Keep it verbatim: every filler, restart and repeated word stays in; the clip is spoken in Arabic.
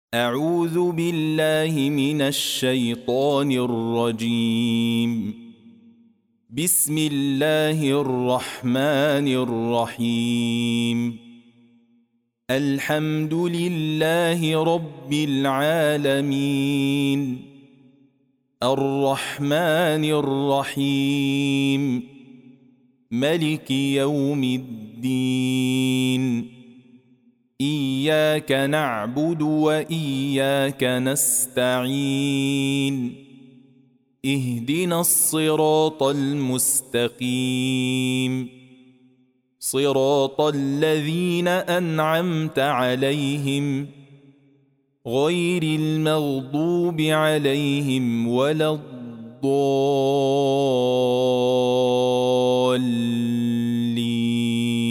أعوذ بالله من الشيطان الرجيم. بسم الله الرحمن الرحيم. الحمد لله رب العالمين، الرحمن الرحيم، ملك يوم الدين. إياك نعبد وإياك نستعين. اهدنا الصراط المستقيم، صراط الذين أنعمت عليهم غير المغضوب عليهم ولا الضالين.